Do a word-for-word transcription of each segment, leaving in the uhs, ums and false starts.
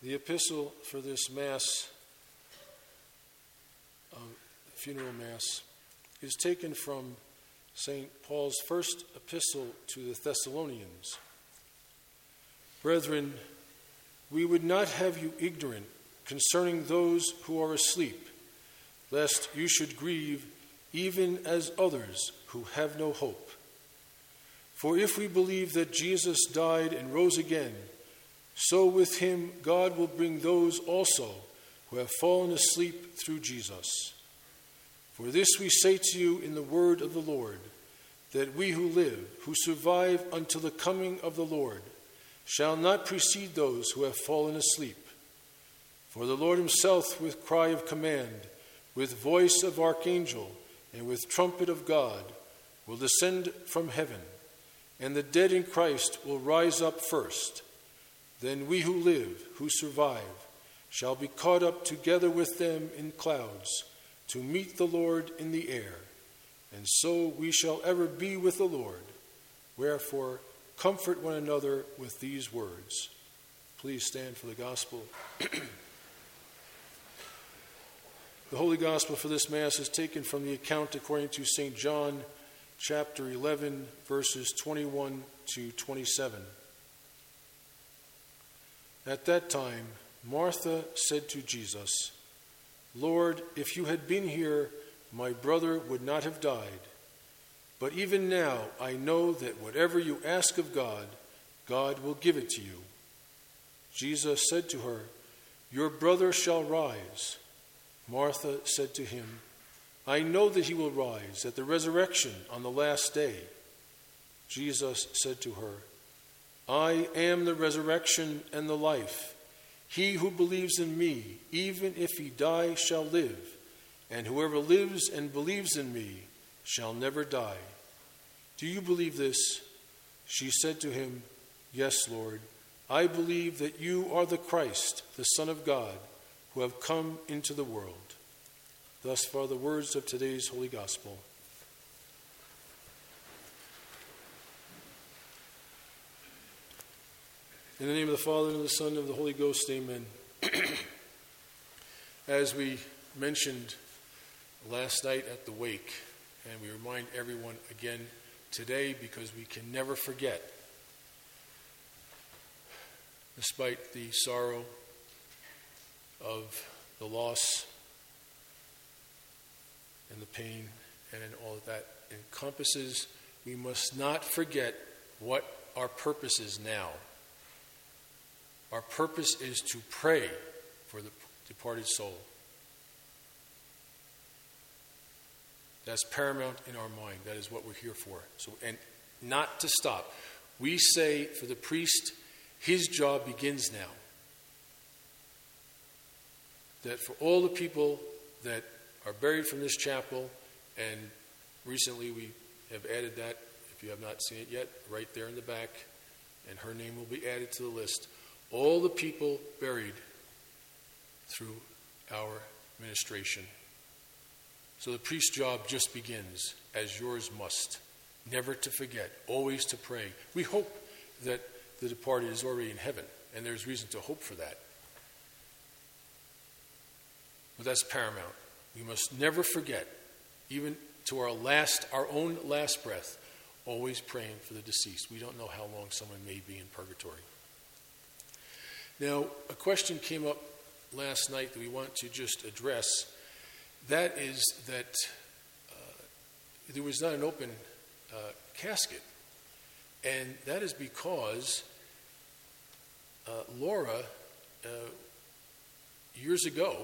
The epistle for this Mass, uh, funeral Mass, is taken from Saint Paul's first epistle to the Thessalonians. Brethren, we would not have you ignorant concerning those who are asleep, lest you should grieve even as others who have no hope. For if we believe that Jesus died and rose again, so with him God will bring those also who have fallen asleep through Jesus. For this we say to you in the word of the Lord, that we who live, who survive until the coming of the Lord, shall not precede those who have fallen asleep. For the Lord himself, with cry of command, with voice of archangel, and with trumpet of God, will descend from heaven, and the dead in Christ will rise up first. Then we who live, who survive, shall be caught up together with them in clouds to meet the Lord in the air, and so we shall ever be with the Lord. Wherefore, comfort one another with these words. Please stand for the gospel. The Holy Gospel for this Mass is taken from the account according to Saint John, chapter eleven, verses twenty-one to twenty-seven. At that time, Martha said to Jesus, Lord, if you had been here, my brother would not have died. But even now I know that whatever you ask of God, God will give it to you. Jesus said to her, Your brother shall rise. Martha said to him, I know that he will rise at the resurrection on the last day. Jesus said to her, I am the resurrection and the life. He who believes in me, even if he die, shall live, and whoever lives and believes in me shall never die. Do you believe this? She said to him, Yes, Lord. I believe that you are the Christ, the Son of God, who have come into the world. Thus far the words of today's Holy Gospel. In the name of the Father, and of the Son, and of the Holy Ghost, amen. As we mentioned last night at the wake, and we remind everyone again today because we can never forget, despite the sorrow of the loss and the pain and all of that encompasses, we must not forget what our purpose is now. Our purpose is to pray for the departed soul. That's paramount in our mind. That is what we're here for. So, and not to stop. We say for the priest, his job begins now. That for all the people that are buried from this chapel, and recently we have added that, if you have not seen it yet, right there in the back, and her name will be added to the list. All the people buried through our ministration. So the priest's job just begins, as yours must. Never to forget, always to pray. We hope that the departed is already in heaven, and there's reason to hope for that. But that's paramount. We must never forget, even to our last, our own last breath, always praying for the deceased. We don't know how long someone may be in purgatory. Now, a question came up last night that we want to just address. That is that uh, there was not an open uh, casket. And that is because uh, Laura, uh, years ago,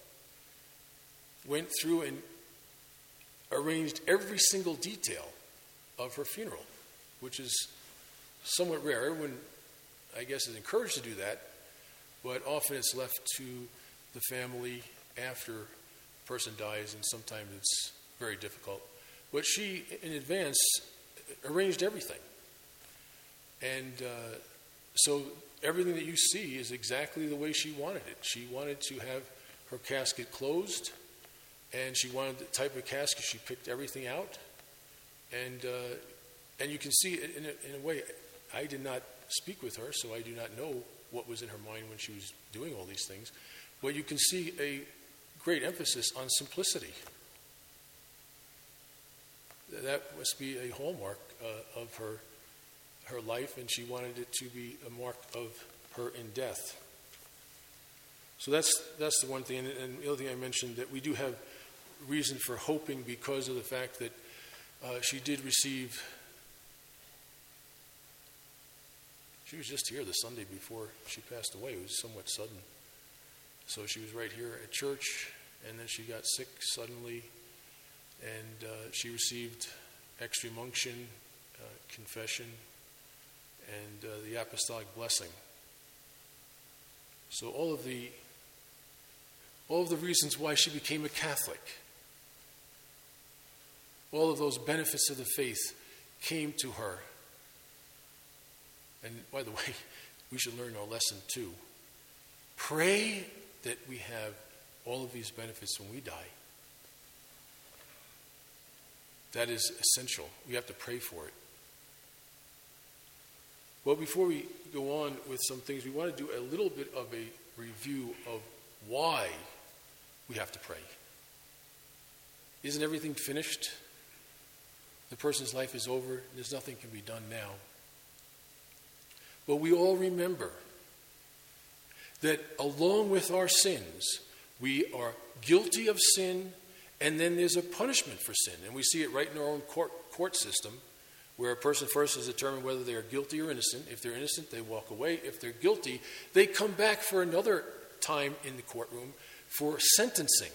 went through and arranged every single detail of her funeral, which is somewhat rare. Everyone, I guess, is encouraged to do that, but often it's left to the family after a person dies, and sometimes it's very difficult. But she, in advance, arranged everything. And uh, so everything that you see is exactly the way she wanted it. She wanted to have her casket closed, and she wanted the type of casket. She picked everything out. And uh, and you can see it in a, in a way. I did not speak with her, so I do not know what was in her mind when she was doing all these things. But you can see a great emphasis on simplicity. That must be a hallmark uh, of her her life, and she wanted it to be a mark of her in death. So that's that's the one thing. And, and the other thing I mentioned, that we do have reason for hoping because of the fact that uh, she did receive. She was just here the Sunday before she passed away. It was somewhat sudden. So she was right here at church, and then she got sick suddenly, and uh, she received extreme unction, uh, confession, and uh, the apostolic blessing. So all of the all of the reasons why she became a Catholic, all of those benefits of the faith came to her. And by the way, we should learn our lesson too. Pray that we have all of these benefits when we die. That is essential. We have to pray for it. Well, before we go on with some things, we want to do a little bit of a review of why we have to pray. Isn't everything finished? The person's life is over. There's nothing can be done now. But we all remember that along with our sins, we are guilty of sin, and then there's a punishment for sin. And we see it right in our own court, court system, where a person first is determined whether they are guilty or innocent. If they're innocent, they walk away. If they're guilty, they come back for another time in the courtroom for sentencing.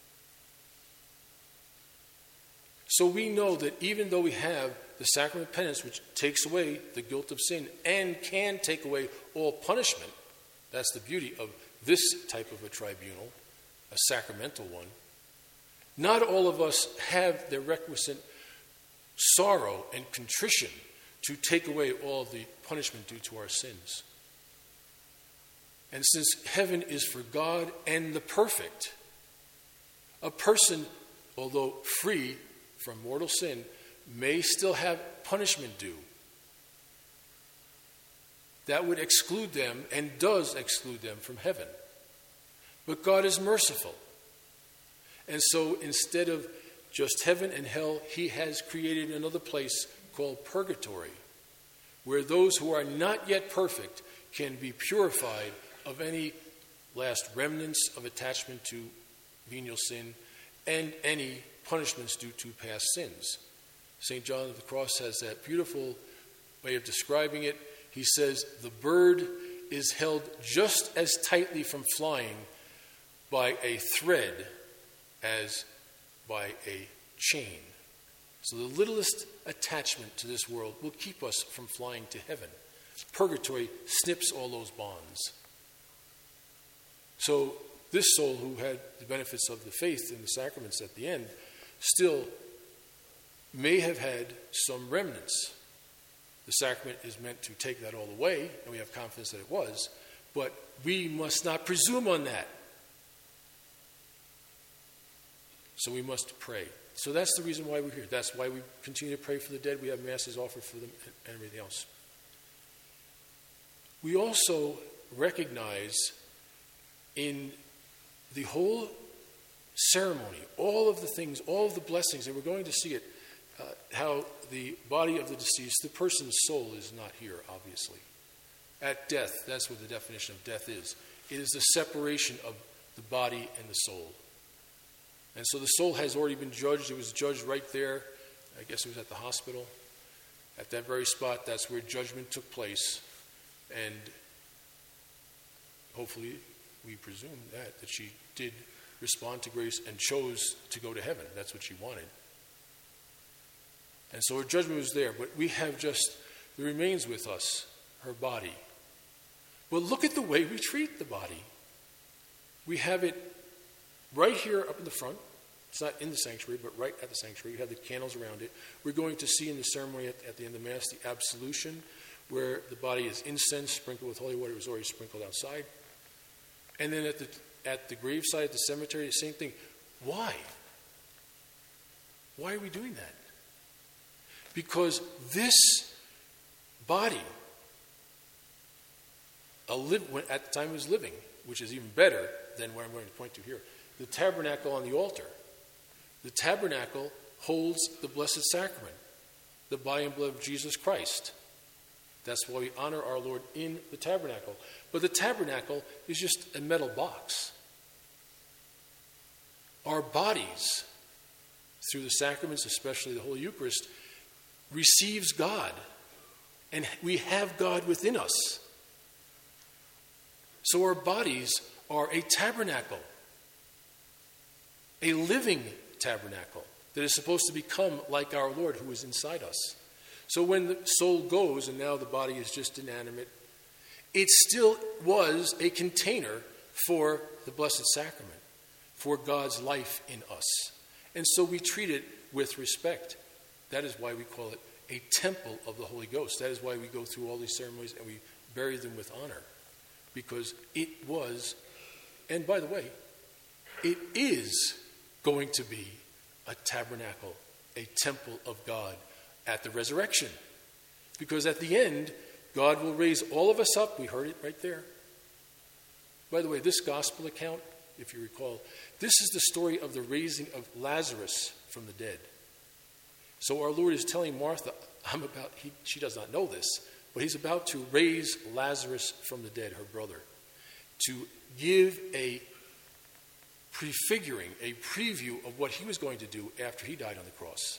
So we know that even though we have the sacrament of penance, which takes away the guilt of sin and can take away all punishment, that's the beauty of this type of a tribunal, a sacramental one, not all of us have the requisite sorrow and contrition to take away all of the punishment due to our sins. And since heaven is for God and the perfect, a person, although free from mortal sin, may still have punishment due. That would exclude them, and does exclude them, from heaven. But God is merciful. And so instead of just heaven and hell, he has created another place called purgatory, where those who are not yet perfect can be purified of any last remnants of attachment to venial sin and any punishments due to past sins. Saint John of the Cross has that beautiful way of describing it. He says, the bird is held just as tightly from flying by a thread as by a chain. So the littlest attachment to this world will keep us from flying to heaven. Purgatory snips all those bonds. So this soul who had the benefits of the faith and the sacraments at the end still may have had some remnants. The sacrament is meant to take that all away, and we have confidence that it was, but we must not presume on that. So we must pray. So that's the reason why we're here. That's why we continue to pray for the dead. We have masses offered for them and everything else. We also recognize in the whole ceremony, all of the things, all of the blessings, and we're going to see it, uh, how the body of the deceased, the person's soul is not here, obviously. At death, that's what the definition of death is. It is the separation of the body and the soul. And so the soul has already been judged. It was judged right there. I guess it was at the hospital. At that very spot, that's where judgment took place. And hopefully, we presume that, that she did respond to grace and chose to go to heaven. That's what she wanted. And so her judgment was there. But we have just, it remains with us, her body. But look at the way we treat the body. We have it right here up in the front. It's not in the sanctuary, but right at the sanctuary. We have the candles around it. We're going to see in the ceremony at, at the end of Mass the absolution, where the body is incensed, sprinkled with holy water. It was already sprinkled outside. And then at the at the graveside at the cemetery, the same thing. Why? Why are we doing that? Because this body a live, when, at the time he was living, which is even better than what I'm going to point to here. The tabernacle on the altar. The tabernacle holds the Blessed Sacrament, the body and blood of Jesus Christ. That's why we honor our Lord in the tabernacle. But the tabernacle is just a metal box. Our bodies, through the sacraments, especially the Holy Eucharist, receives God. And we have God within us. So our bodies are a tabernacle, a living tabernacle that is supposed to become like our Lord who is inside us. So when the soul goes and now the body is just inanimate, it still was a container for the Blessed Sacrament, for God's life in us. And so we treat it with respect. That is why we call it a temple of the Holy Ghost. That is why we go through all these ceremonies and we bury them with honor. Because it was, and by the way, it is going to be a tabernacle, a temple of God at the resurrection. Because at the end, God will raise all of us up. We heard it right there. By the way, this gospel account, if you recall, this is the story of the raising of Lazarus from the dead. So our Lord is telling Martha, I'm about, he, she does not know this, but he's about to raise Lazarus from the dead, her brother, to give a prefiguring, a preview of what he was going to do after he died on the cross.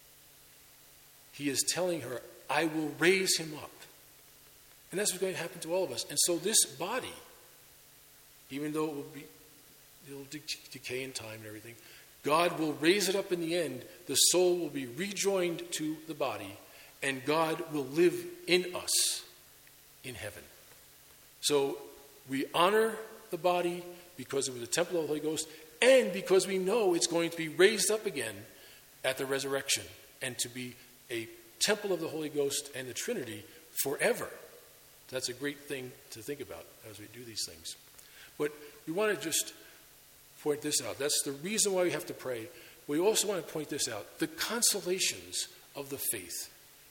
He is telling her, I will raise him up. And that's what's going to happen to all of us. And so this body, even though it will be, it'll de- decay in time and everything, God will raise it up in the end. The soul will be rejoined to the body, and God will live in us in heaven. So we honor the body because it was a temple of the Holy Ghost, and because we know it's going to be raised up again at the resurrection and to be a temple of the Holy Ghost and the Trinity forever. That's a great thing to think about as we do these things. But we want to just point this out. That's the reason why we have to pray. We also want to point this out. The consolations of the faith.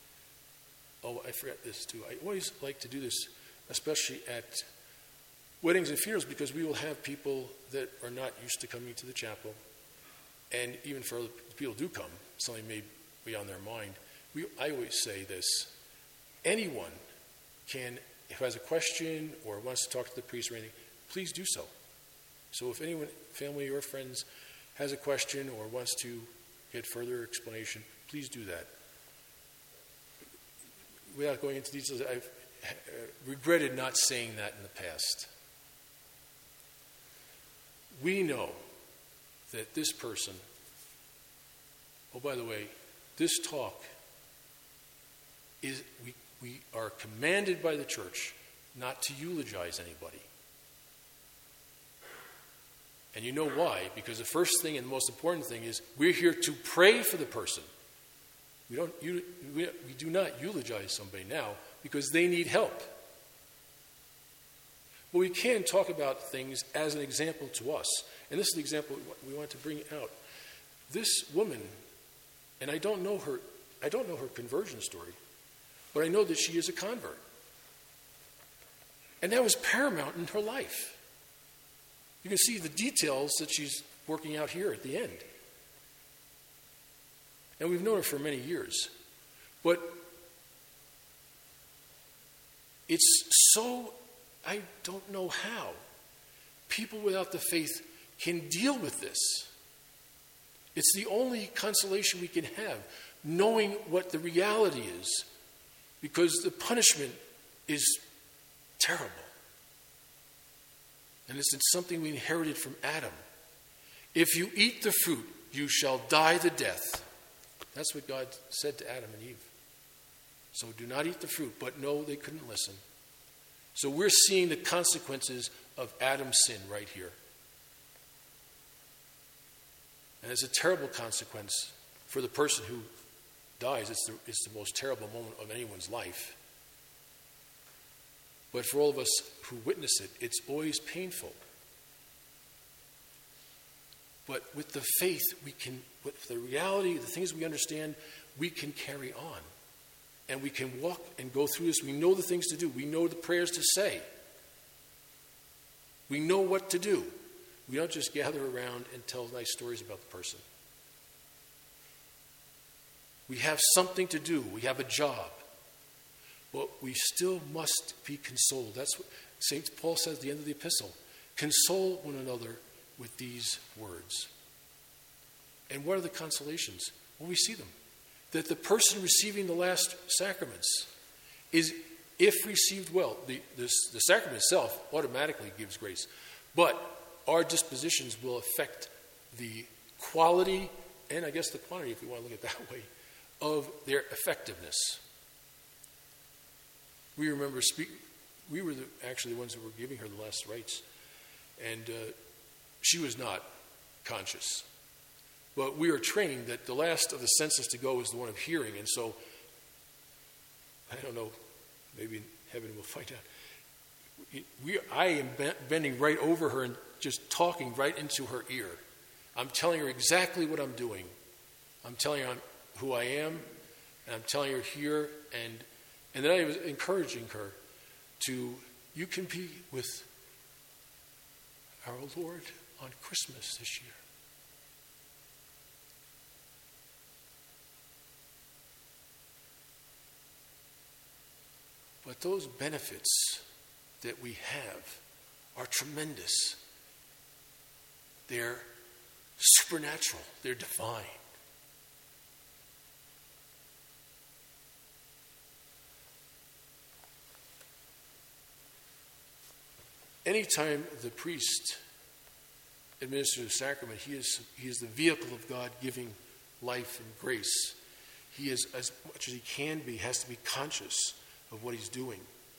Oh, I forgot this too. I always like to do this, especially at weddings and funerals, because we will have people that are not used to coming to the chapel. And even for other people who do come, something may be on their mind. We, I always say this. Anyone can, who has a question or wants to talk to the priest or anything, please do so. So if anyone, family or friends, has a question or wants to get further explanation, please do that. Without going into details, I've regretted not saying that in the past. We know that this person, oh, by the way, this talk is, we, we are commanded by the church not to eulogize anybody. And you know why? Because the first thing and the most important thing is we're here to pray for the person. We don't. We, we do not eulogize somebody now because they need help. But we can talk about things as an example to us. And this is the example we want to bring out. This woman, and I don't know her, I don't know her conversion story, but I know that she is a convert. And that was paramount in her life. You can see the details that she's working out here at the end. And we've known her for many years. But it's so, I don't know how people without the faith can deal with this. It's the only consolation we can have, knowing what the reality is, because the punishment is terrible. And it's something we inherited from Adam. If you eat the fruit, you shall die the death. That's what God said to Adam and Eve. So do not eat the fruit. But no, they couldn't listen. So we're seeing the consequences of Adam's sin right here. And it's a terrible consequence for the person who dies. It's the, it's the most terrible moment of anyone's life. But for all of us who witness it, it's always painful. But with the faith, we can, with the reality, the things we understand, we can carry on. And we can walk and go through this. We know the things to do. We know the prayers to say. We know what to do. We don't just gather around and tell nice stories about the person. We have something to do. We have a job. But we still must be consoled. That's what Saint Paul says at the end of the epistle. Console one another with these words. And what are the consolations? Well, we see them. That the person receiving the last sacraments is, if received well, the, this, the sacrament itself automatically gives grace. But our dispositions will affect the quality and I guess the quantity, if you want to look at it that way, of their effectiveness. We remember speak, we were the, actually the ones who were giving her the last rites, and uh, she was not conscious. But we are trained that the last of the senses to go is the one of hearing, and so, I don't know, maybe in heaven we'll find out. We, I am bending right over her and just talking right into her ear. I'm telling her exactly what I'm doing. I'm telling her I'm, who I am, and I'm telling her here, and and then I was encouraging her to, you can be with our Lord on Christmas this year. But those benefits that we have are tremendous. They're supernatural. They're divine. Anytime the priest administers the sacrament, he is, he is the vehicle of God giving life and grace. He is, as much as he can be, has to be conscious of what he's doing.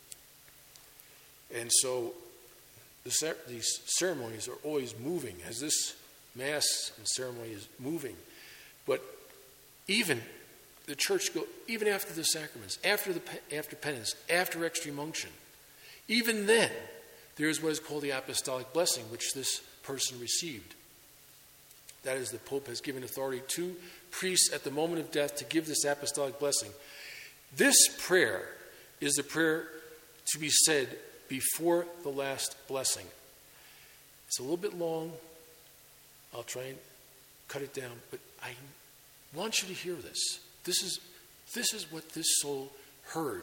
And so the, these ceremonies are always moving, as this Mass and ceremony is moving. But even the church, go, even after the sacraments, after the after penance, after extreme unction, even then, there is what is called the apostolic blessing, which this person received. That is, the Pope has given authority to priests at the moment of death to give this apostolic blessing. This prayer is the prayer to be said before the last blessing. It's a little bit long. I'll try and cut it down, but I want you to hear this. This is, this is what this soul heard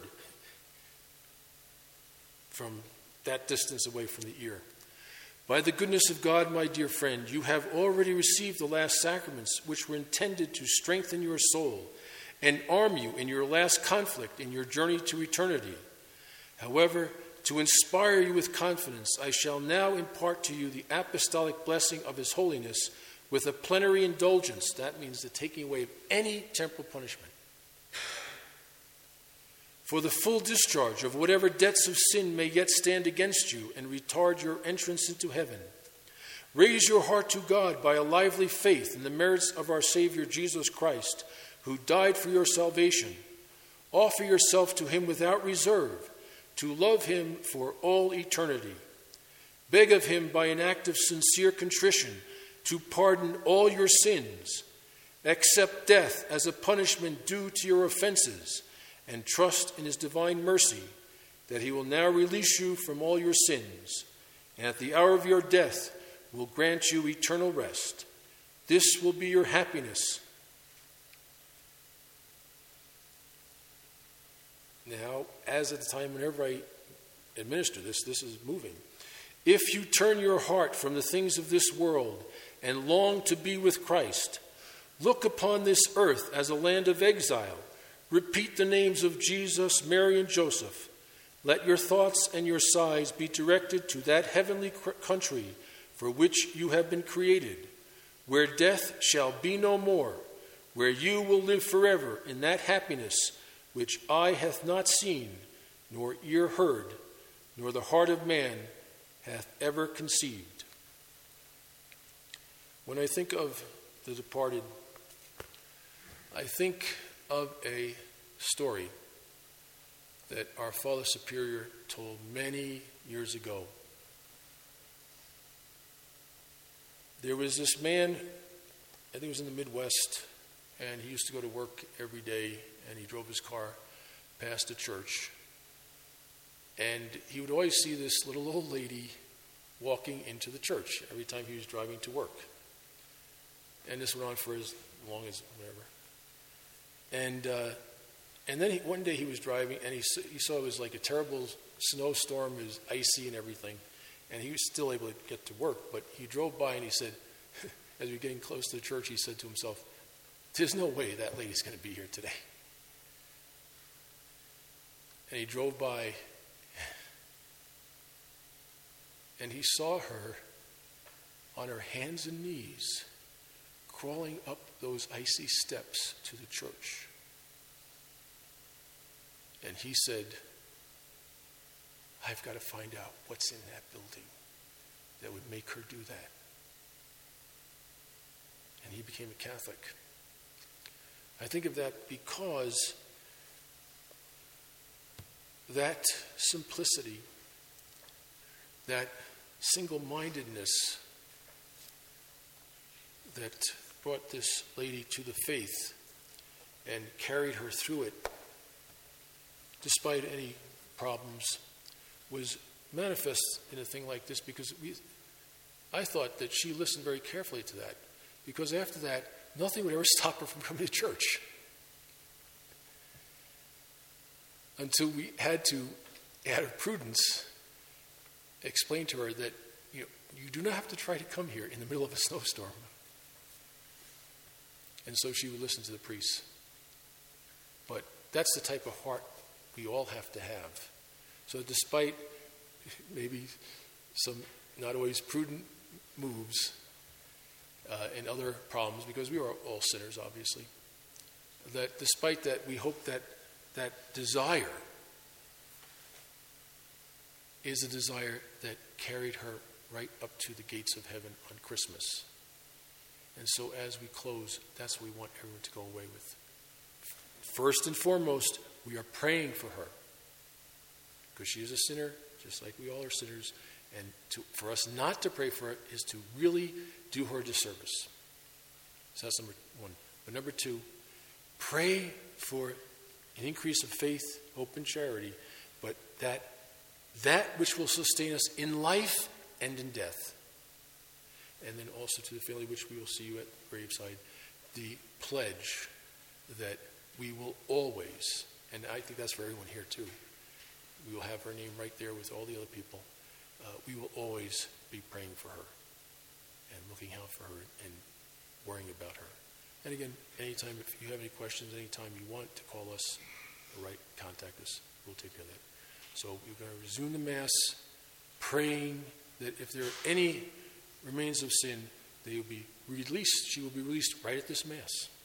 from that distance away from the ear. By the goodness of God, my dear friend, you have already received the last sacraments, which were intended to strengthen your soul and arm you in your last conflict in your journey to eternity. However, to inspire you with confidence, I shall now impart to you the apostolic blessing of His Holiness with a plenary indulgence. That means the taking away of any temporal punishment. For the full discharge of whatever debts of sin may yet stand against you and retard your entrance into heaven. Raise your heart to God by a lively faith in the merits of our Savior Jesus Christ, who died for your salvation. Offer yourself to Him without reserve, to love Him for all eternity. Beg of Him by an act of sincere contrition to pardon all your sins. Accept death as a punishment due to your offenses, and trust in His divine mercy that He will now release you from all your sins, and at the hour of your death will grant you eternal rest. This will be your happiness. Now, as at the time whenever I administer this, this is moving. If you turn your heart from the things of this world and long to be with Christ, look upon this earth as a land of exile. Repeat the names of Jesus, Mary, and Joseph. Let your thoughts and your sighs be directed to that heavenly country for which you have been created, where death shall be no more, where you will live forever in that happiness which eye hath not seen, nor ear heard, nor the heart of man hath ever conceived. When I think of the departed, I think of a story that our Father Superior told many years ago. There was this man, I think it was in the Midwest, and he used to go to work every day, and he drove his car past a church. And he would always see this little old lady walking into the church every time he was driving to work. And this went on for as long as whatever. And uh, and then he, one day he was driving, and he, he saw it was like a terrible snowstorm. It was icy and everything. And he was still able to get to work. But he drove by, and he said, as we were getting close to the church, he said to himself, there's no way that lady's going to be here today. And he drove by, and he saw her on her hands and knees, crawling up those icy steps to the church. And he said, I've got to find out what's in that building that would make her do that. And he became a Catholic. I think of that because that simplicity, that single-mindedness that brought this lady to the faith and carried her through it, despite any problems, was manifest in a thing like this because we, I thought that she listened very carefully to that, because after that, nothing would ever stop her from coming to church. Until we had to, out of prudence, explain to her that you know, you do not have to try to come here in the middle of a snowstorm. And so she would listen to the priests. But that's the type of heart we all have to have. So despite maybe some not always prudent moves uh, and other problems, because we are all sinners, obviously, that despite that, we hope that that desire is a desire that carried her right up to the gates of heaven on Christmas. And so as we close, that's what we want everyone to go away with. First and foremost, we are praying for her, because she is a sinner, just like we all are sinners. And to, for us not to pray for her is to really do her a disservice. So that's number one. But number two, pray for an increase of faith, hope, and charity, but that that which will sustain us in life and in death. And then also to the family, which we will see you at graveside, the pledge that we will always, and I think that's for everyone here too, we will have her name right there with all the other people. Uh, we will always be praying for her and looking out for her and worrying about her. And again, anytime, if you have any questions, anytime you want to call us or write, contact us, we'll take care of that. So we're going to resume the Mass, praying that if there are any remains of sin, they will be released. She will be released right at this Mass.